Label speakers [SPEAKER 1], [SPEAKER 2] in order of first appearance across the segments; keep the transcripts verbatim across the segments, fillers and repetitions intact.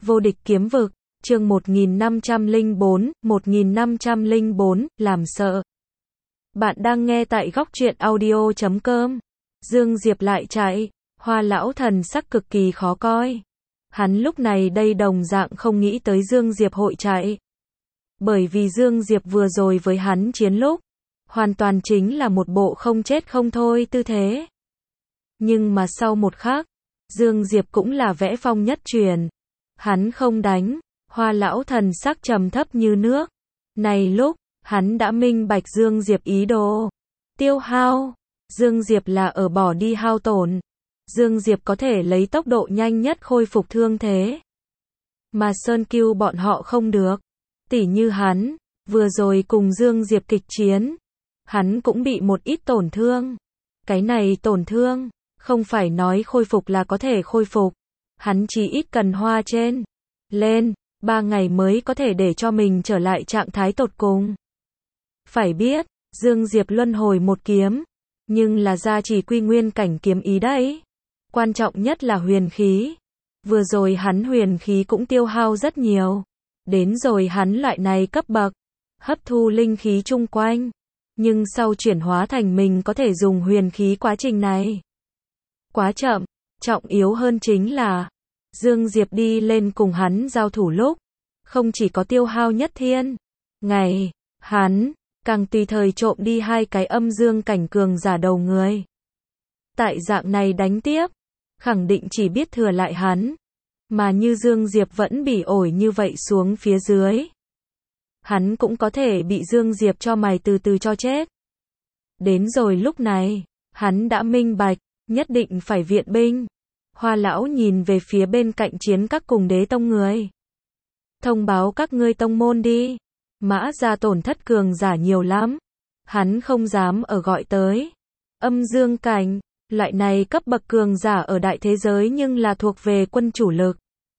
[SPEAKER 1] Vô địch kiếm vực, chương một nghìn năm trăm lẻ bốn, một nghìn năm trăm lẻ bốn, làm sợ. Bạn đang nghe tại góc truyện audio chấm com. Dương Diệp lại chạy, Hoa lão thần sắc cực kỳ khó coi. Hắn lúc này đây đồng dạng không nghĩ tới Dương Diệp hội chạy. Bởi vì Dương Diệp vừa rồi với hắn chiến lúc, hoàn toàn chính là một bộ không chết không thôi tư thế. Nhưng mà sau một khắc, Dương Diệp cũng là vẽ phong nhất truyền. Hắn không đánh, Hoa lão thần sắc trầm thấp như nước. Này lúc, hắn đã minh bạch Dương Diệp ý đồ. Tiêu hao, Dương Diệp là ở bỏ đi hao tổn. Dương Diệp có thể lấy tốc độ nhanh nhất khôi phục thương thế. Mà Sơn Cưu bọn họ không được. Tỉ như hắn, vừa rồi cùng Dương Diệp kịch chiến. Hắn cũng bị một ít tổn thương. Cái này tổn thương, không phải nói khôi phục là có thể khôi phục. Hắn chỉ ít cần hoa trên, lên, ba ngày mới có thể để cho mình trở lại trạng thái tột cùng. Phải biết, Dương Diệp luân hồi một kiếm, nhưng là gia trì quy nguyên cảnh kiếm ý đấy. Quan trọng nhất là huyền khí. Vừa rồi hắn huyền khí cũng tiêu hao rất nhiều. Đến rồi hắn loại này cấp bậc, hấp thu linh khí chung quanh. Nhưng sau chuyển hóa thành mình có thể dùng huyền khí quá trình này. Quá chậm, trọng yếu hơn chính là, Dương Diệp đi lên cùng hắn giao thủ lúc, không chỉ có tiêu hao nhất thiên, ngày, hắn, càng tùy thời trộm đi hai cái âm dương cảnh cường giả đầu người. Tại dạng này đánh tiếp, khẳng định chỉ biết thừa lại hắn, mà như Dương Diệp vẫn bị ổi như vậy xuống phía dưới. Hắn cũng có thể bị Dương Diệp cho mày từ từ cho chết. Đến rồi lúc này, hắn đã minh bạch, nhất định phải viện binh. Hoa lão nhìn về phía bên cạnh chiến các cùng đế tông người. Thông báo các ngươi tông môn đi. Mã gia tổn thất cường giả nhiều lắm. Hắn không dám ở gọi tới. Âm dương cảnh, loại này cấp bậc cường giả ở đại thế giới nhưng là thuộc về quân chủ lực.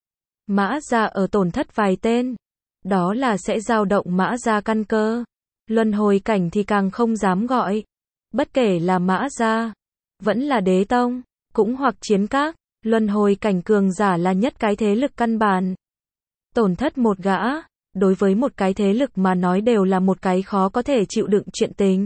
[SPEAKER 1] Mã gia ở tổn thất vài tên. Đó là sẽ dao động mã gia căn cơ. Luân hồi cảnh thì càng không dám gọi. Bất kể là mã gia, vẫn là đế tông, cũng hoặc chiến các, luân hồi cảnh cường giả là nhất cái thế lực căn bản. Tổn thất một gã, đối với một cái thế lực mà nói đều là một cái khó có thể chịu đựng chuyện tình.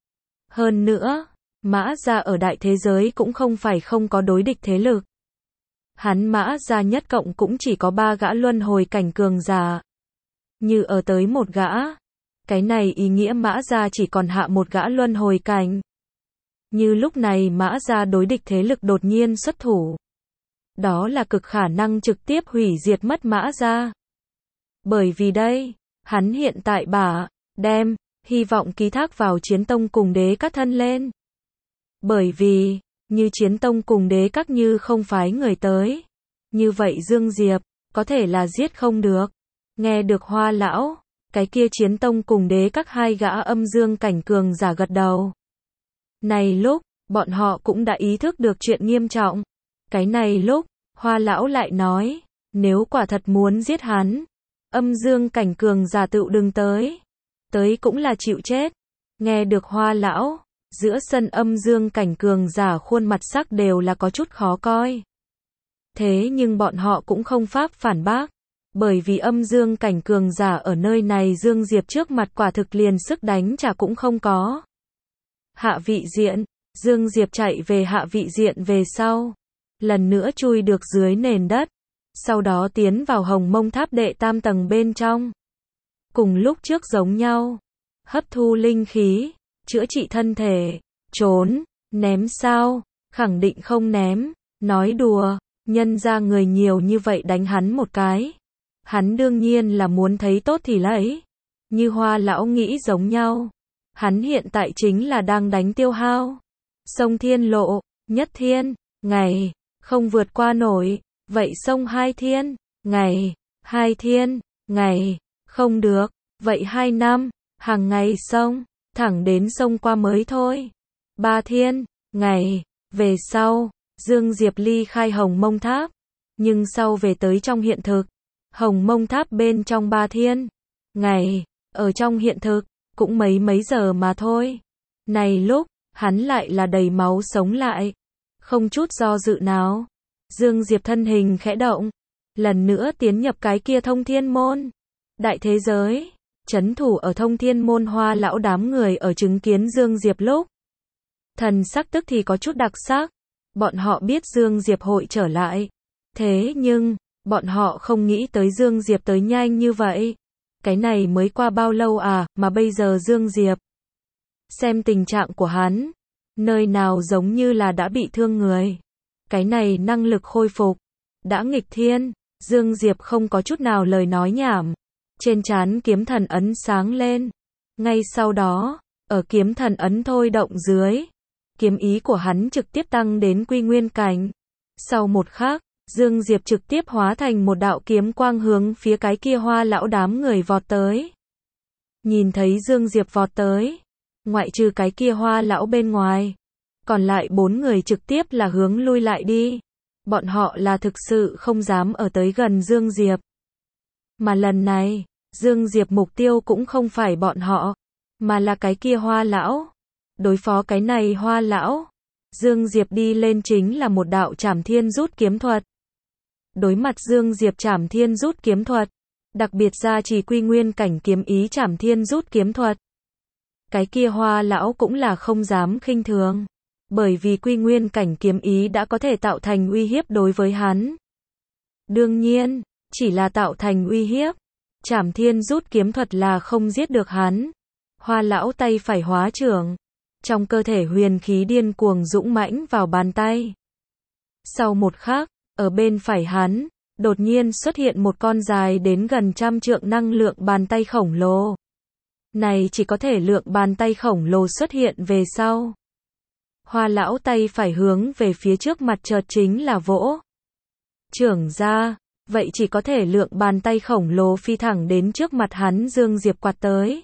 [SPEAKER 1] Hơn nữa, mã gia ở đại thế giới cũng không phải không có đối địch thế lực. Hắn mã gia nhất cộng cũng chỉ có ba gã luân hồi cảnh cường giả. Như ở tới một gã, cái này ý nghĩa mã gia chỉ còn hạ một gã luân hồi cảnh. Như lúc này mã gia đối địch thế lực đột nhiên xuất thủ. Đó là cực khả năng trực tiếp hủy diệt mất mã gia. Bởi vì đây, hắn hiện tại bả, đem, hy vọng ký thác vào chiến tông cùng đế các thân lên. Bởi vì, như chiến tông cùng đế các như không phái người tới. Như vậy Dương Diệp, có thể là giết không được. Nghe được Hoa lão, cái kia chiến tông cùng đế các hai gã âm dương cảnh cường giả gật đầu. Này lúc, bọn họ cũng đã ý thức được chuyện nghiêm trọng. Cái này lúc, Hoa lão lại nói, nếu quả thật muốn giết hắn, âm dương cảnh cường giả tựu đừng tới. Tới cũng là chịu chết. Nghe được Hoa lão, giữa sân âm dương cảnh cường giả khuôn mặt sắc đều là có chút khó coi. Thế nhưng bọn họ cũng không pháp phản bác. Bởi vì âm dương cảnh cường giả ở nơi này Dương Diệp trước mặt quả thực liền sức đánh trả cũng không có. Hạ vị diện, Dương Diệp chạy về hạ vị diện về sau. Lần nữa chui được dưới nền đất. Sau đó tiến vào hồng mông tháp đệ tam tầng bên trong. Cùng lúc trước giống nhau. Hấp thu linh khí, chữa trị thân thể, trốn, ném sao, khẳng định không ném, nói đùa, nhân ra người nhiều như vậy đánh hắn một cái. Hắn đương nhiên là muốn thấy tốt thì lấy. Như Hoa lão nghĩ giống nhau. Hắn hiện tại chính là đang đánh tiêu hao. Sông thiên lộ, nhất thiên, ngày, không vượt qua nổi. Vậy sông hai thiên, ngày, hai thiên, ngày, không được. Vậy hai năm, hàng ngày sông, thẳng đến sông qua mới thôi. Ba thiên, ngày, về sau, Dương Diệp ly khai hồng mông tháp. Nhưng sau về tới trong hiện thực. Hồng mông tháp bên trong ba thiên, ngày, ở trong hiện thực, cũng mấy mấy giờ mà thôi. Này lúc, hắn lại là đầy máu sống lại. Không chút do dự nào. Dương Diệp thân hình khẽ động. lần nữa tiến nhập cái kia thông thiên môn. Đại thế giới, trấn thủ ở thông thiên môn Hoa lão đám người ở chứng kiến Dương Diệp lúc. Thần sắc tức thì có chút đặc sắc. Bọn họ biết Dương Diệp hội trở lại. Thế nhưng, bọn họ không nghĩ tới Dương Diệp tới nhanh như vậy. Cái này mới qua bao lâu à, mà bây giờ Dương Diệp. Xem tình trạng của hắn. Nơi nào giống như là đã bị thương người. Cái này năng lực khôi phục. Đã nghịch thiên. Dương Diệp không có chút nào lời nói nhảm. Trên trán kiếm thần ấn sáng lên. Ngay sau đó, ở kiếm thần ấn thôi động dưới. Kiếm ý của hắn trực tiếp tăng đến quy nguyên cảnh. Sau một khắc, Dương Diệp trực tiếp hóa thành một đạo kiếm quang hướng phía cái kia Hoa lão đám người vọt tới. Nhìn thấy Dương Diệp vọt tới, ngoại trừ cái kia Hoa lão bên ngoài, còn lại bốn người trực tiếp là hướng lui lại đi. Bọn họ là thực sự không dám ở tới gần Dương Diệp. Mà lần này, Dương Diệp mục tiêu cũng không phải bọn họ, mà là cái kia Hoa lão. Đối phó cái này Hoa lão, Dương Diệp đi lên chính là một đạo Trảm Thiên rút kiếm thuật. Đối mặt Dương Diệp Trảm Thiên rút kiếm thuật, đặc biệt ra chỉ quy nguyên cảnh kiếm ý Trảm Thiên rút kiếm thuật. Cái kia Hoa lão cũng là không dám khinh thường, bởi vì quy nguyên cảnh kiếm ý đã có thể tạo thành uy hiếp đối với hắn. Đương nhiên, chỉ là tạo thành uy hiếp, Trảm Thiên rút kiếm thuật là không giết được hắn. Hoa lão tay phải hóa trưởng, trong cơ thể huyền khí điên cuồng dũng mãnh vào bàn tay. Sau một khắc, ở bên phải hắn, đột nhiên xuất hiện một con dài đến gần trăm trượng năng lượng bàn tay khổng lồ. Này chỉ có thể lượng bàn tay khổng lồ xuất hiện về sau. Hoa lão tay phải hướng về phía trước mặt chợt chính là vỗ. Trưởng ra, vậy chỉ có thể lượng bàn tay khổng lồ phi thẳng đến trước mặt hắn Dương Diệp quạt tới.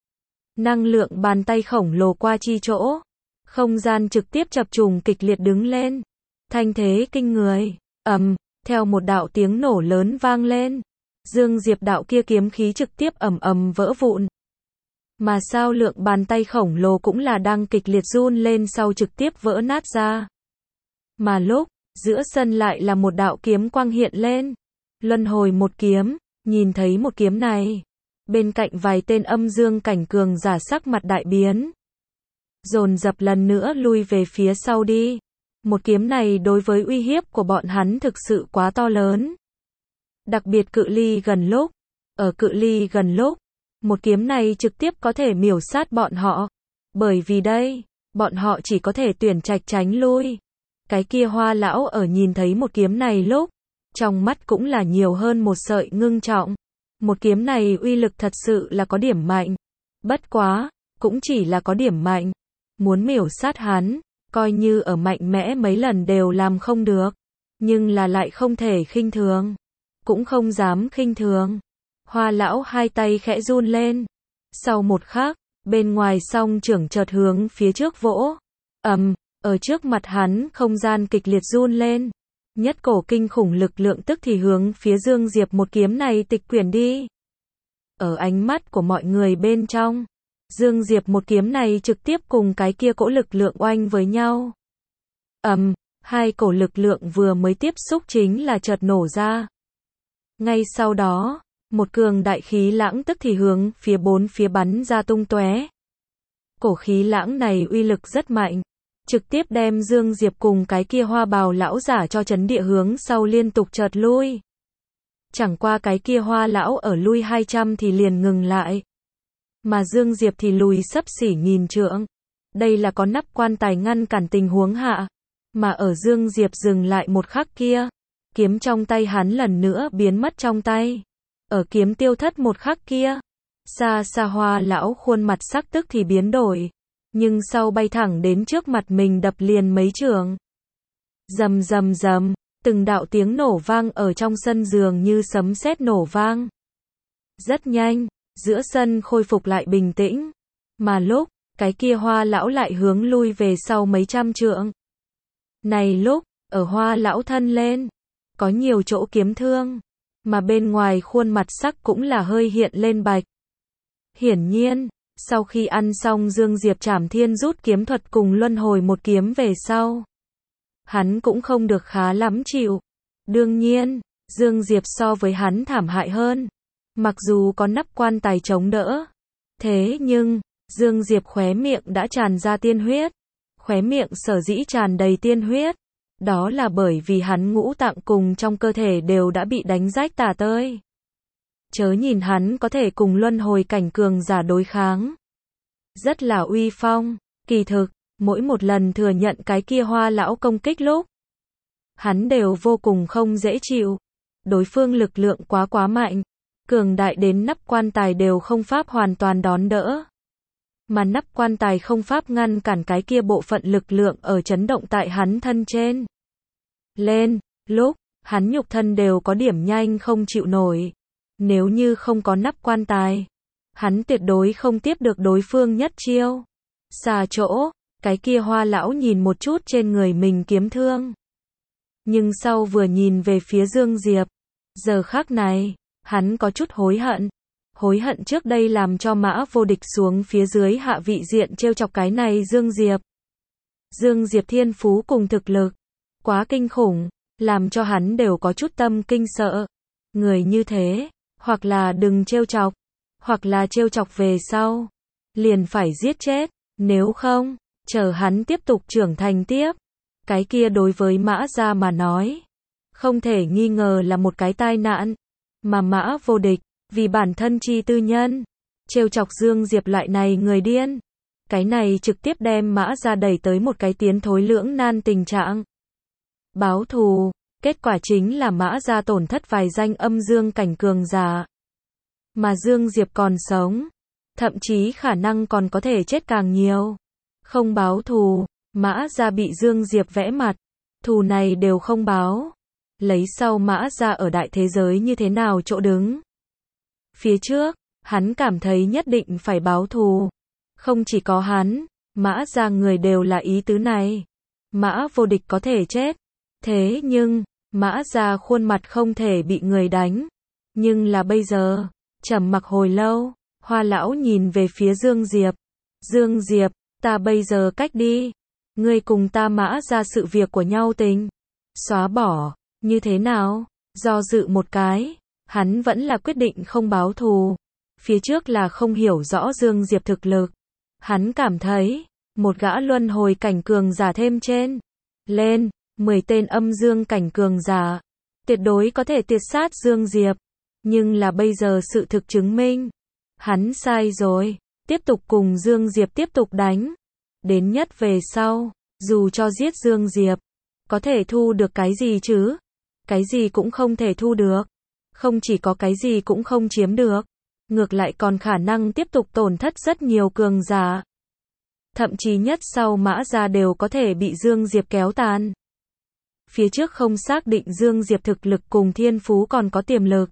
[SPEAKER 1] Năng lượng bàn tay khổng lồ qua chi chỗ. Không gian trực tiếp chập trùng kịch liệt đứng lên. Thanh thế kinh người. Ầm, theo một đạo tiếng nổ lớn vang lên. Dương Diệp đạo kia kiếm khí trực tiếp ầm ầm vỡ vụn. Mà sao lượng bàn tay khổng lồ cũng là đang kịch liệt run lên sau trực tiếp vỡ nát ra. Mà lúc, giữa sân lại là một đạo kiếm quang hiện lên. Luân hồi một kiếm, nhìn thấy một kiếm này. Bên cạnh vài tên âm dương cảnh cường giả sắc mặt đại biến. Dồn dập lần nữa lui về phía sau đi. Một kiếm này đối với uy hiếp của bọn hắn thực sự quá to lớn. Đặc biệt cự ly gần lúc. Ở cự ly gần lúc, một kiếm này trực tiếp có thể miểu sát bọn họ. Bởi vì đây, bọn họ chỉ có thể tuyển trạch tránh lui. Cái kia Hoa lão ở nhìn thấy một kiếm này lúc, trong mắt cũng là nhiều hơn một sợi ngưng trọng. Một kiếm này uy lực thật sự là có điểm mạnh. Bất quá, cũng chỉ là có điểm mạnh. Muốn miểu sát hắn, coi như ở mạnh mẽ mấy lần đều làm không được. Nhưng là lại không thể khinh thường. Cũng không dám khinh thường. Hoa lão hai tay khẽ run lên. Sau một khắc, bên ngoài song trưởng chợt hướng phía trước vỗ. Ầm, ở trước mặt hắn không gian kịch liệt run lên. Nhất cổ kinh khủng lực lượng tức thì hướng phía Dương Diệp một kiếm này tịch quyển đi. Ở ánh mắt của mọi người bên trong, Dương Diệp một kiếm này trực tiếp cùng cái kia cỗ lực lượng oanh với nhau. Ầm, hai cổ lực lượng vừa mới tiếp xúc chính là chợt nổ ra. Ngay sau đó, một cường đại khí lãng tức thì hướng phía bốn phía bắn ra tung tóe. Cổ khí lãng này uy lực rất mạnh, trực tiếp đem Dương Diệp cùng cái kia Hoa bào lão giả cho chấn địa hướng sau liên tục chợt lui. Chẳng qua cái kia Hoa lão ở lui hai trăm thì liền ngừng lại. Mà Dương Diệp thì lùi xấp xỉ nghìn trượng. Đây là có nắp quan tài ngăn cản tình huống hạ. Mà ở Dương Diệp dừng lại một khắc kia, kiếm trong tay hắn lần nữa biến mất trong tay. Ở kiếm tiêu thất một khắc kia, xa xa Hoa lão khuôn mặt sắc tức thì biến đổi. Nhưng sau bay thẳng đến trước mặt mình đập liền mấy trường. Rầm rầm rầm, từng đạo tiếng nổ vang ở trong sân dường như sấm sét nổ vang. Rất nhanh, giữa sân khôi phục lại bình tĩnh. Mà lúc, cái kia Hoa lão lại hướng lui về sau mấy trăm trượng. Này lúc, ở Hoa lão thân lên, có nhiều chỗ kiếm thương. Mà bên ngoài khuôn mặt sắc cũng là hơi hiện lên bạch. Hiển nhiên, sau khi ăn xong Dương Diệp Trảm Thiên rút kiếm thuật cùng luân hồi một kiếm về sau, hắn cũng không được khá lắm chịu. Đương nhiên, Dương Diệp so với hắn thảm hại hơn. Mặc dù có nắp quan tài chống đỡ. Thế nhưng, Dương Diệp khóe miệng đã tràn ra tiên huyết. Khóe miệng sở dĩ tràn đầy tiên huyết. Đó là bởi vì hắn ngũ tạng cùng trong cơ thể đều đã bị đánh rách tả tơi. Chớ nhìn hắn có thể cùng luân hồi cảnh cường giả đối kháng. Rất là uy phong, kỳ thực, mỗi một lần thừa nhận cái kia Hoa lão công kích lúc. Hắn đều vô cùng không dễ chịu. Đối phương lực lượng quá quá mạnh. Cường đại đến nắp quan tài đều không pháp hoàn toàn đón đỡ. Mà nắp quan tài không pháp ngăn cản cái kia bộ phận lực lượng ở chấn động tại hắn thân trên. Lên, lúc, hắn nhục thân đều có điểm nhanh không chịu nổi. Nếu như không có nắp quan tài, hắn tuyệt đối không tiếp được đối phương nhất chiêu. Xa chỗ, cái kia Hoa lão nhìn một chút trên người mình kiếm thương. Nhưng sau vừa nhìn về phía Dương Diệp, giờ khắc này, hắn có chút hối hận. Hối hận trước đây làm cho Mã Vô Địch xuống phía dưới hạ vị diện trêu chọc cái này Dương Diệp. Dương Diệp thiên phú cùng thực lực, quá kinh khủng, làm cho hắn đều có chút tâm kinh sợ. Người như thế, hoặc là đừng trêu chọc, hoặc là trêu chọc về sau, liền phải giết chết, nếu không, chờ hắn tiếp tục trưởng thành tiếp. Cái kia đối với Mã gia mà nói, không thể nghi ngờ là một cái tai nạn, mà Mã Vô Địch, vì bản thân chi tư nhân, trêu chọc Dương Diệp loại này người điên. Cái này trực tiếp đem Mã gia đẩy tới một cái tiến thối lưỡng nan tình trạng. Báo thù, kết quả chính là Mã gia tổn thất vài danh âm dương cảnh cường giả. Mà Dương Diệp còn sống, thậm chí khả năng còn có thể chết càng nhiều. Không báo thù, Mã gia bị Dương Diệp vẽ mặt, thù này đều không báo. Lấy sau Mã gia ở đại thế giới như thế nào chỗ đứng. Phía trước, hắn cảm thấy nhất định phải báo thù. Không chỉ có hắn, Mã gia người đều là ý tứ này. Mã Vô Địch có thể chết. Thế nhưng, Mã gia khuôn mặt không thể bị người đánh. Nhưng là bây giờ, trầm mặc hồi lâu, Hoa lão nhìn về phía Dương Diệp. Dương Diệp, ta bây giờ cách đi. Ngươi cùng ta Mã gia sự việc của nhau tình. Xóa bỏ, như thế nào? Do dự một cái, hắn vẫn là quyết định không báo thù. Phía trước là không hiểu rõ Dương Diệp thực lực. Hắn cảm thấy, một gã luân hồi cảnh cường giả thêm trên. Lên, mười tên âm dương cảnh cường giả. Tuyệt đối có thể tiệt sát Dương Diệp. Nhưng là bây giờ sự thực chứng minh. Hắn sai rồi. Tiếp tục cùng Dương Diệp tiếp tục đánh. Đến nhất về sau, dù cho giết Dương Diệp, có thể thu được cái gì chứ? Cái gì cũng không thể thu được. Không chỉ có cái gì cũng không chiếm được. Ngược lại còn khả năng tiếp tục tổn thất rất nhiều cường giả. Thậm chí nhất sau Mã gia đều có thể bị Dương Diệp kéo tàn. Phía trước không xác định Dương Diệp thực lực cùng thiên phú còn có tiềm lực.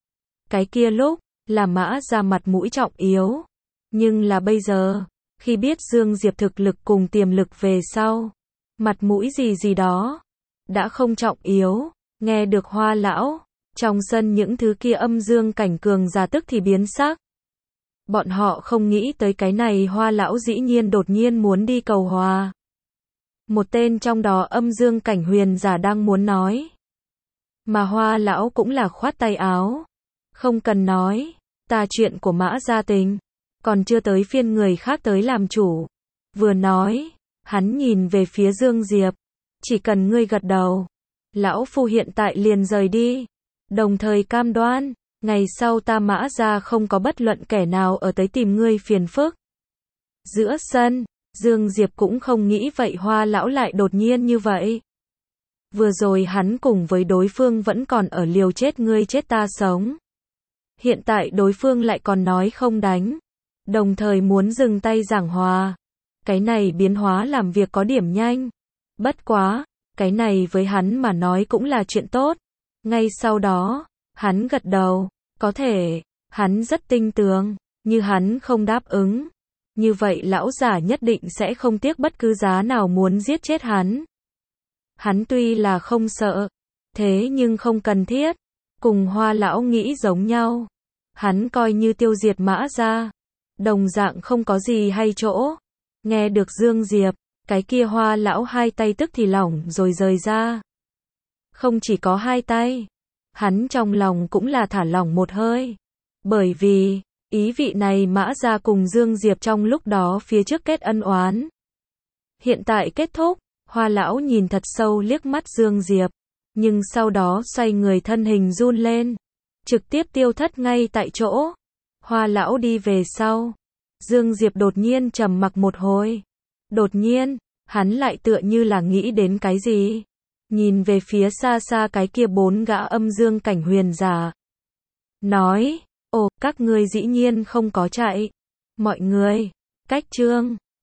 [SPEAKER 1] Cái kia lúc, là Mã gia mặt mũi trọng yếu. Nhưng là bây giờ, khi biết Dương Diệp thực lực cùng tiềm lực về sau, mặt mũi gì gì đó, đã không trọng yếu. Nghe được Hoa lão, trong sân những thứ kia âm dương cảnh cường giả tức thì biến sắc. Bọn họ không nghĩ tới cái này Hoa lão dĩ nhiên đột nhiên muốn đi cầu hòa. Một tên trong đó âm dương cảnh huyền giả đang muốn nói. Mà Hoa lão cũng là khoát tay áo. Không cần nói, ta chuyện của Mã gia tình, còn chưa tới phiên người khác tới làm chủ. Vừa nói, hắn nhìn về phía Dương Diệp. Chỉ cần ngươi gật đầu, lão phu hiện tại liền rời đi. Đồng thời cam đoan, ngày sau ta Mã gia không có bất luận kẻ nào ở tới tìm ngươi phiền phức. Giữa sân, Dương Diệp cũng không nghĩ vậy Hoa lão lại đột nhiên như vậy. Vừa rồi hắn cùng với đối phương vẫn còn ở liều chết ngươi chết ta sống. Hiện tại đối phương lại còn nói không đánh. Đồng thời muốn dừng tay giảng hòa. Cái này biến hóa làm việc có điểm nhanh. Bất quá, cái này với hắn mà nói cũng là chuyện tốt. Ngay sau đó, hắn gật đầu. Có thể, hắn rất tinh tường. Như hắn không đáp ứng. Như vậy lão giả nhất định sẽ không tiếc bất cứ giá nào muốn giết chết hắn. Hắn tuy là không sợ. Thế nhưng không cần thiết. Cùng Hoa lão nghĩ giống nhau. Hắn coi như tiêu diệt Mã gia. Đồng dạng không có gì hay chỗ. Nghe được Dương Diệp, cái kia Hoa lão hai tay tức thì lỏng rồi rời ra. Không chỉ có hai tay, Hắn trong lòng cũng là thả lỏng một hơi. Bởi vì, ý vị này Mã Gia cùng Dương Diệp trong lúc đó phía trước kết ân oán. Hiện tại kết thúc, Hoa lão nhìn thật sâu liếc mắt Dương Diệp, nhưng sau đó xoay người thân hình run lên, trực tiếp tiêu thất ngay tại chỗ. Hoa lão đi về sau, Dương Diệp đột nhiên trầm mặc một hồi. Đột nhiên, hắn lại tựa như là nghĩ đến cái gì, nhìn về phía xa xa cái kia bốn gã âm dương cảnh huyền giả. Nói, ồ, các ngươi dĩ nhiên không có chạy. Mọi người, cách chương